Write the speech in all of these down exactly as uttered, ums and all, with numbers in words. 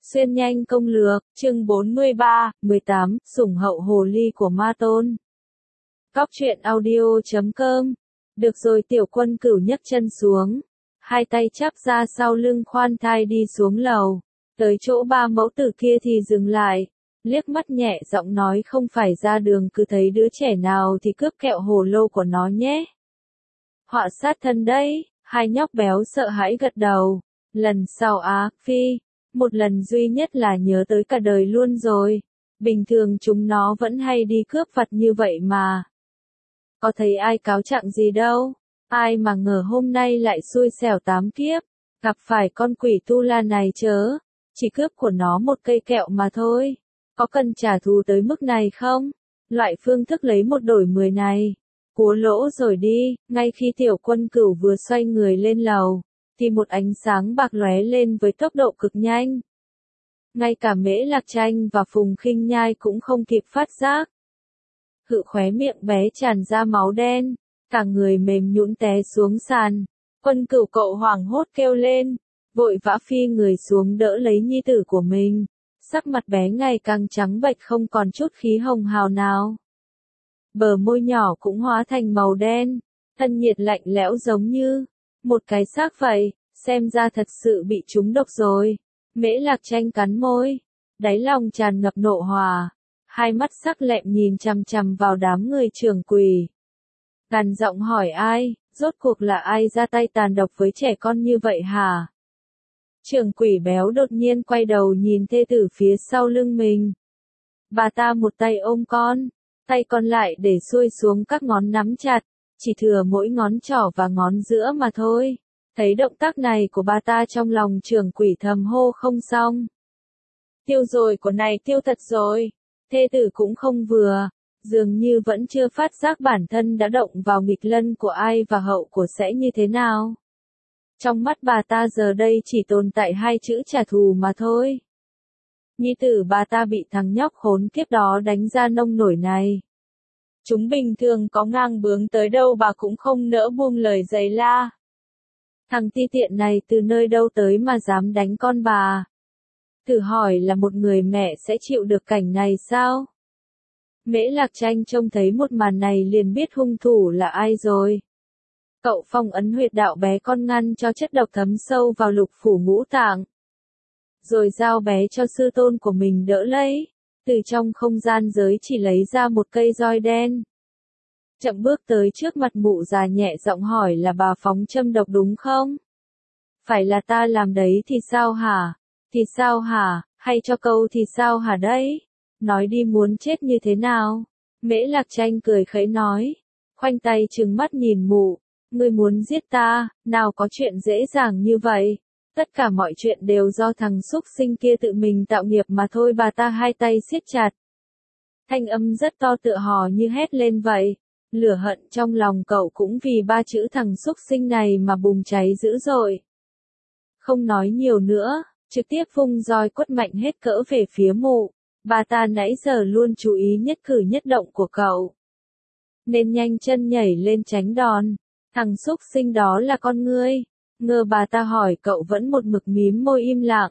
Xuyên nhanh công lược, chương bốn mươi ba, mười tám, sủng hậu hồ ly của ma tôn. Cóc truyện audio chấm com. Được rồi, Tiểu Quân Cửu nhấc chân xuống, hai tay chắp ra sau lưng khoan thai đi xuống lầu, tới chỗ ba mẫu tử kia thì dừng lại, liếc mắt nhẹ giọng nói không phải ra đường cứ thấy đứa trẻ nào thì cướp kẹo hồ lô của nó nhé. Họa sát thân đấy, hai nhóc béo sợ hãi gật đầu, lần sau á, phi. Một lần duy nhất là nhớ tới cả đời luôn rồi. Bình thường chúng nó vẫn hay đi cướp vặt như vậy mà. Có thấy ai cáo trạng gì đâu. Ai mà ngờ hôm nay lại xui xẻo tám kiếp. Gặp phải con quỷ tu la này chớ. Chỉ cướp của nó một cây kẹo mà thôi. Có cần trả thù tới mức này không? Loại phương thức lấy một đổi mười này. Cú lỗ rồi đi. Ngay khi Tiểu Quân Cửu vừa xoay người lên lầu, thì một ánh sáng bạc lóe lên với tốc độ cực nhanh. Ngay cả Mễ Lạc Tranh và Phùng Khinh Nhai cũng không kịp phát giác. Hự khóe miệng bé tràn ra máu đen, cả người mềm nhũn té xuống sàn. Quân Cửu cậu hoảng hốt kêu lên, vội vã phi người xuống đỡ lấy nhi tử của mình. Sắc mặt bé ngày càng trắng bệch không còn chút khí hồng hào nào. Bờ môi nhỏ cũng hóa thành màu đen, thân nhiệt lạnh lẽo giống như một cái xác vậy, xem ra thật sự bị trúng độc rồi. Mễ Lạc Tranh cắn môi, đáy lòng tràn ngập nộ hỏa, hai mắt sắc lẹm nhìn chằm chằm vào đám người trưởng quỷ. Gằn giọng hỏi ai, rốt cuộc là ai ra tay tàn độc với trẻ con như vậy hả? Trưởng quỷ béo đột nhiên quay đầu nhìn thê tử phía sau lưng mình. Bà ta một tay ôm con, tay còn lại để xuôi xuống các ngón nắm chặt. Chỉ thừa mỗi ngón trỏ và ngón giữa mà thôi. Thấy động tác này của bà ta trong lòng trưởng quỷ thầm hô không xong. Tiêu rồi, của này tiêu thật rồi. Thê tử cũng không vừa, dường như vẫn chưa phát giác bản thân đã động vào nghịch lân của ai và hậu của sẽ như thế nào. Trong mắt bà ta giờ đây chỉ tồn tại hai chữ trả thù mà thôi. Nhi tử bà ta bị thằng nhóc khốn kiếp đó đánh ra nông nổi này. Chúng bình thường có ngang bướng tới đâu bà cũng không nỡ buông lời giày la. Thằng ti tiện này từ nơi đâu tới mà dám đánh con bà? Thử hỏi là một người mẹ sẽ chịu được cảnh này sao? Mễ Lạc Tranh trông thấy một màn này liền biết hung thủ là ai rồi. Cậu phong ấn huyệt đạo bé con ngăn cho chất độc thấm sâu vào lục phủ ngũ tạng. Rồi giao bé cho sư tôn của mình đỡ lấy. Từ trong không gian giới chỉ lấy ra một cây roi đen. Chậm bước tới trước mặt mụ già nhẹ giọng hỏi là bà phóng châm độc đúng không? Phải là ta làm đấy thì sao hả? Thì sao hả? Hay cho câu thì sao hả đấy? Nói đi muốn chết như thế nào? Mễ Lạc Tranh cười khẩy nói. Khoanh tay trừng mắt nhìn mụ. Ngươi muốn giết ta, nào có chuyện dễ dàng như vậy? Tất cả mọi chuyện đều do thằng súc sinh kia tự mình tạo nghiệp mà thôi. Bà ta hai tay siết chặt. Thanh âm rất to tựa hò như hét lên vậy. Lửa hận trong lòng cậu cũng vì ba chữ thằng súc sinh này mà bùng cháy dữ dội. Không nói nhiều nữa, trực tiếp vung roi quất mạnh hết cỡ về phía mụ. Bà ta nãy giờ luôn chú ý nhất cử nhất động của cậu, nên nhanh chân nhảy lên tránh đòn. Thằng súc sinh đó là con ngươi? Ngờ bà ta hỏi cậu vẫn một mực mím môi im lặng.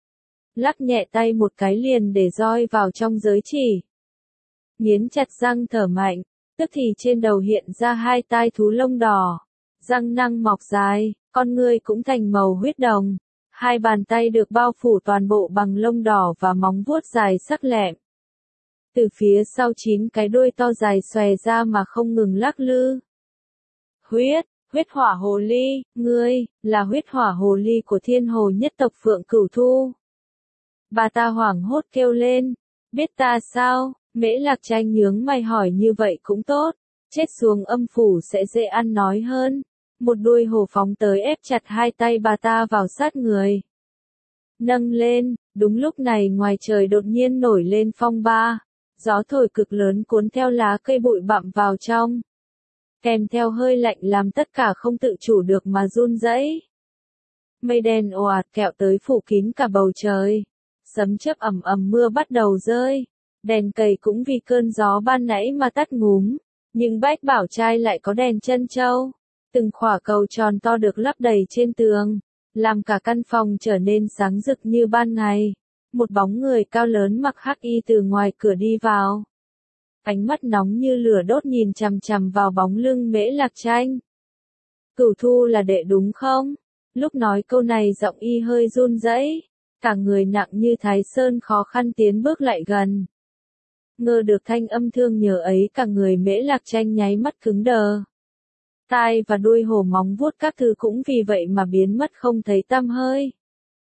Lắc nhẹ tay một cái liền để roi vào trong giới chỉ. Nghiến chặt răng thở mạnh, tức thì trên đầu hiện ra hai tai thú lông đỏ. Răng nanh mọc dài, con ngươi cũng thành màu huyết đồng. Hai bàn tay được bao phủ toàn bộ bằng lông đỏ và móng vuốt dài sắc lẹm. Từ phía sau chín cái đuôi to dài xòe ra mà không ngừng lắc lư. Huyết! Huyết hỏa hồ ly, ngươi, là huyết hỏa hồ ly của thiên hồ nhất tộc Phượng Cửu Thu. Bà ta hoảng hốt kêu lên, biết ta sao? Mễ Lạc Tranh nhướng mày hỏi như vậy cũng tốt, chết xuống âm phủ sẽ dễ ăn nói hơn. Một đuôi hổ phóng tới ép chặt hai tay bà ta vào sát người. Nâng lên, đúng lúc này ngoài trời đột nhiên nổi lên phong ba, gió thổi cực lớn cuốn theo lá cây bụi bặm vào trong. Kèm theo hơi lạnh làm tất cả không tự chủ được mà run rẩy. Mây đen ồ ạt kẹo tới phủ kín cả bầu trời. Sấm chớp ầm ầm mưa bắt đầu rơi. Đèn cầy cũng vì cơn gió ban nãy mà tắt ngúm. Nhưng Bách Bảo Trai lại có đèn chân châu. Từng khỏa cầu tròn to được lắp đầy trên tường. Làm cả căn phòng trở nên sáng rực như ban ngày. Một bóng người cao lớn mặc hắc y từ ngoài cửa đi vào. Ánh mắt nóng như lửa đốt nhìn chằm chằm vào bóng lưng Mễ Lạc Tranh. Cửu Thu là đệ đúng không? Lúc nói câu này giọng y hơi run rẩy, cả người nặng như Thái Sơn khó khăn tiến bước lại gần. Ngờ được thanh âm thương nhớ ấy, cả người Mễ Lạc Tranh nháy mắt cứng đờ. Tai và đuôi hổ móng vuốt các thứ cũng vì vậy mà biến mất không thấy tăm hơi.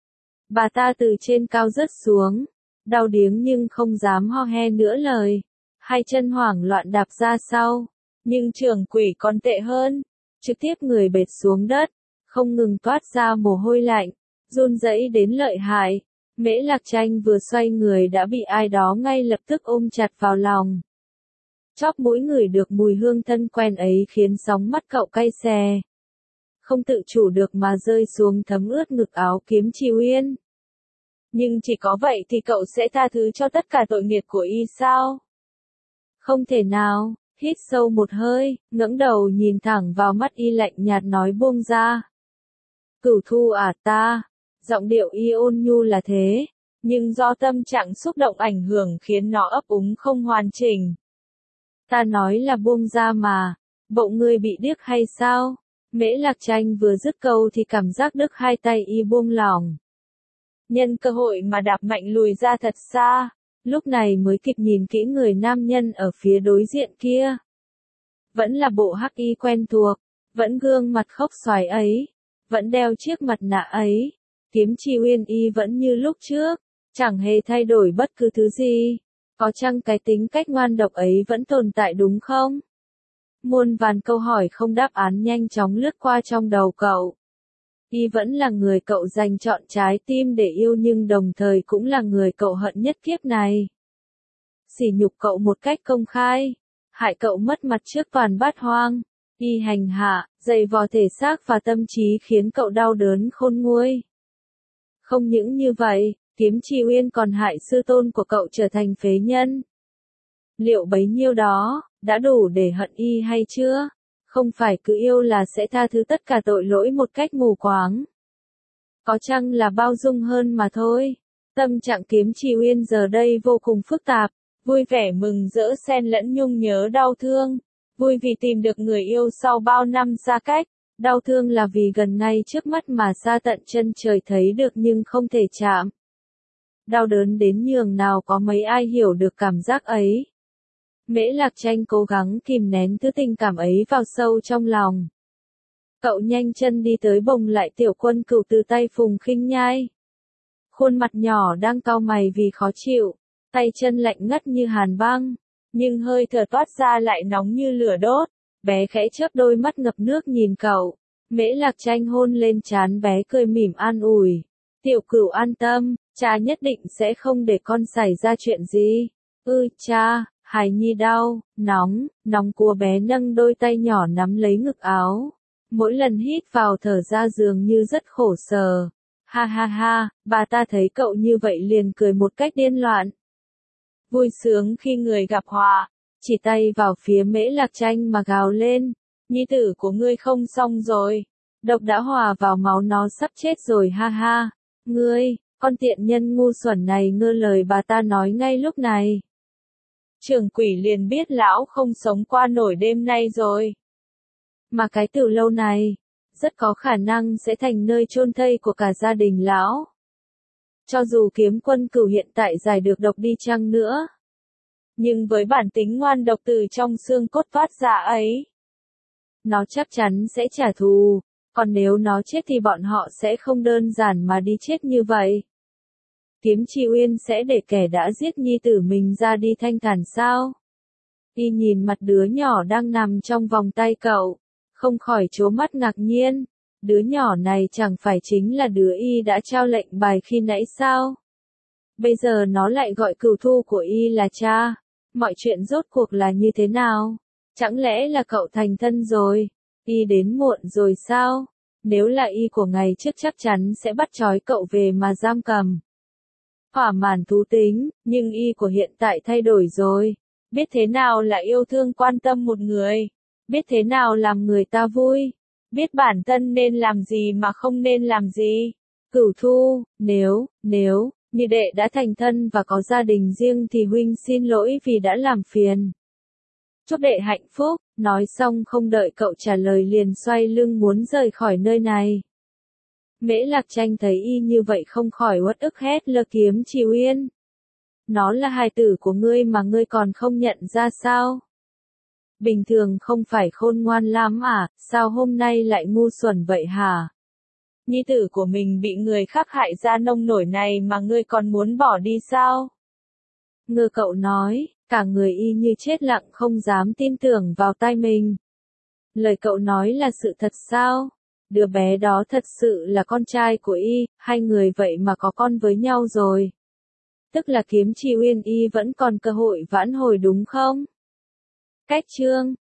Bà ta từ trên cao rớt xuống, đau điếng nhưng không dám ho he nữa lời, hai chân hoảng loạn đạp ra sau, nhưng trưởng quỷ còn tệ hơn, trực tiếp người bệt xuống đất, không ngừng toát ra mồ hôi lạnh, run rẩy đến lợi hại. Mễ Lạc Tranh vừa xoay người đã bị ai đó ngay lập tức ôm chặt vào lòng. Chóp mũi ngửi được mùi hương thân quen ấy khiến sóng mắt cậu cay xè. Không tự chủ được mà rơi xuống thấm ướt ngực áo Kiếm Trì Uyên. Nhưng chỉ có vậy thì cậu sẽ tha thứ cho tất cả tội nghiệp của y sao? Không thể nào, hít sâu một hơi, ngẩng đầu nhìn thẳng vào mắt y lạnh nhạt nói buông ra. Cửu Thu à ta, giọng điệu y ôn nhu là thế, nhưng do tâm trạng xúc động ảnh hưởng khiến nó ấp úng không hoàn chỉnh. Ta nói là buông ra mà, bộ ngươi bị điếc hay sao? Mễ Lạc Tranh vừa dứt câu thì cảm giác đứt hai tay y buông lỏng. Nhân cơ hội mà đạp mạnh lùi ra thật xa, lúc này mới kịp nhìn kỹ người nam nhân ở phía đối diện kia. Vẫn là bộ hắc y quen thuộc, vẫn gương mặt khóc xoài ấy, vẫn đeo chiếc mặt nạ ấy, Kiếm Trì Uyên y vẫn như lúc trước, chẳng hề thay đổi bất cứ thứ gì. Có chăng cái tính cách ngoan độc ấy vẫn tồn tại đúng không? Muôn vàn câu hỏi không đáp án nhanh chóng lướt qua trong đầu cậu. Y vẫn là người cậu dành trọn trái tim để yêu nhưng đồng thời cũng là người cậu hận nhất kiếp này. Sỉ nhục cậu một cách công khai, hại cậu mất mặt trước toàn bát hoang, y hành hạ, dày vò thể xác và tâm trí khiến cậu đau đớn khôn nguôi. Không những như vậy, Kiếm Trì Uyên còn hại sư tôn của cậu trở thành phế nhân. Liệu bấy nhiêu đó, đã đủ để hận y hay chưa? Không phải cứ yêu là sẽ tha thứ tất cả tội lỗi một cách mù quáng. Có chăng là bao dung hơn mà thôi. Tâm trạng Kiếm Trì Uyên giờ đây vô cùng phức tạp, vui vẻ mừng rỡ xen lẫn nhung nhớ đau thương. Vui vì tìm được người yêu sau bao năm xa cách. Đau thương là vì gần ngay trước mắt mà xa tận chân trời thấy được nhưng không thể chạm. Đau đớn đến nhường nào có mấy ai hiểu được cảm giác ấy. Mễ Lạc Tranh cố gắng kìm nén thứ tình cảm ấy vào sâu trong lòng. Cậu nhanh chân đi tới bồng lại Tiểu Quân Cửu từ tay Phùng Khinh Nhai. Khuôn mặt nhỏ đang cau mày vì khó chịu, tay chân lạnh ngắt như hàn băng, nhưng hơi thở toát ra lại nóng như lửa đốt. Bé khẽ chớp đôi mắt ngập nước nhìn cậu. Mễ Lạc Tranh hôn lên trán bé cười mỉm an ủi. Tiểu Cửu an tâm, cha nhất định sẽ không để con xảy ra chuyện gì. Ừ cha, hài nhi đau, nóng, nóng của bé nâng đôi tay nhỏ nắm lấy ngực áo. Mỗi lần hít vào thở ra dường như rất khổ sở. Ha ha ha, bà ta thấy cậu như vậy liền cười một cách điên loạn. Vui sướng khi người gặp họa, chỉ tay vào phía Mễ Lạc Tranh mà gào lên. Nhi tử của ngươi không xong rồi. Độc đã hòa vào máu nó sắp chết rồi ha ha. Ngươi, con tiện nhân ngu xuẩn này ngơ lời bà ta nói ngay lúc này. Trưởng quỷ liền biết lão không sống qua nổi đêm nay rồi. Mà cái từ lâu này, rất có khả năng sẽ thành nơi chôn thây của cả gia đình lão. Cho dù Kiếm Quân Cửu hiện tại giải được độc đi chăng nữa. Nhưng với bản tính ngoan độc từ trong xương cốt phát ra ấy, nó chắc chắn sẽ trả thù, còn nếu nó chết thì bọn họ sẽ không đơn giản mà đi chết như vậy. Kiếm Trì Uyên sẽ để kẻ đã giết nhi tử mình ra đi thanh thản sao? Y nhìn mặt đứa nhỏ đang nằm trong vòng tay cậu, không khỏi trố mắt ngạc nhiên. Đứa nhỏ này chẳng phải chính là đứa y đã trao lệnh bài khi nãy sao? Bây giờ nó lại gọi Cửu Thu của y là cha. Mọi chuyện rốt cuộc là như thế nào? Chẳng lẽ là cậu thành thân rồi? Y đến muộn rồi sao? Nếu là y của ngày trước chắc chắn sẽ bắt trói cậu về mà giam cầm. Thỏa mãn thú tính, nhưng y của hiện tại thay đổi rồi. Biết thế nào là yêu thương quan tâm một người. Biết thế nào làm người ta vui. Biết bản thân nên làm gì mà không nên làm gì. Cửu Thu, nếu, nếu, Như đệ đã thành thân và có gia đình riêng thì huynh xin lỗi vì đã làm phiền. Chúc đệ hạnh phúc, nói xong không đợi cậu trả lời liền xoay lưng muốn rời khỏi nơi này. Mễ Lạc Tranh thấy y như vậy không khỏi uất ức hét lơ Kiếm Chỉ Uyên. Nó là hài tử của ngươi mà ngươi còn không nhận ra sao? Bình thường không phải khôn ngoan lắm à, sao hôm nay lại ngu xuẩn vậy hả? Nhi tử của mình bị người khác hại ra nông nổi này mà ngươi còn muốn bỏ đi sao? Ngư cậu nói, cả người y như chết lặng không dám tin tưởng vào tai mình. Lời cậu nói là sự thật sao? Đứa bé đó thật sự là con trai của y, hai người vậy mà có con với nhau rồi. Tức là Kiếm Chỉ Uyên y vẫn còn cơ hội vãn hồi đúng không? Cách chương